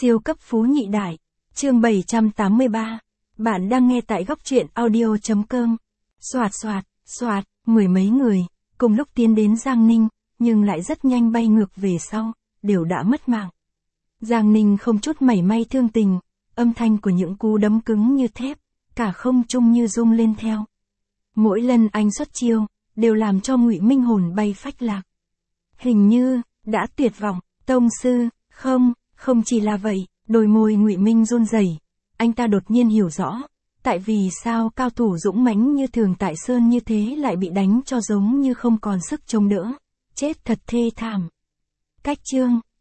Siêu cấp phú nhị đại. Chương 783. Bạn đang nghe tại góc truyện audio.com. Soạt soạt, soạt, mười mấy người, cùng lúc tiến đến Giang Ninh, nhưng lại rất nhanh bay ngược về sau, đều đã mất mạng. Giang Ninh không chút mảy may thương tình, âm thanh của những cú đấm cứng như thép, cả không trung như rung lên theo. Mỗi lần anh xuất chiêu, đều làm cho Ngụy Minh hồn bay phách lạc. Hình như đã tuyệt vọng. Tông sư, không chỉ là vậy, đôi môi Ngụy Minh run rẩy. Anh ta đột nhiên hiểu rõ, tại vì sao cao thủ dũng mãnh như Thường Tại Sơn như thế lại bị đánh cho giống như không còn sức chống đỡ, chết thật thê thảm. Cách chương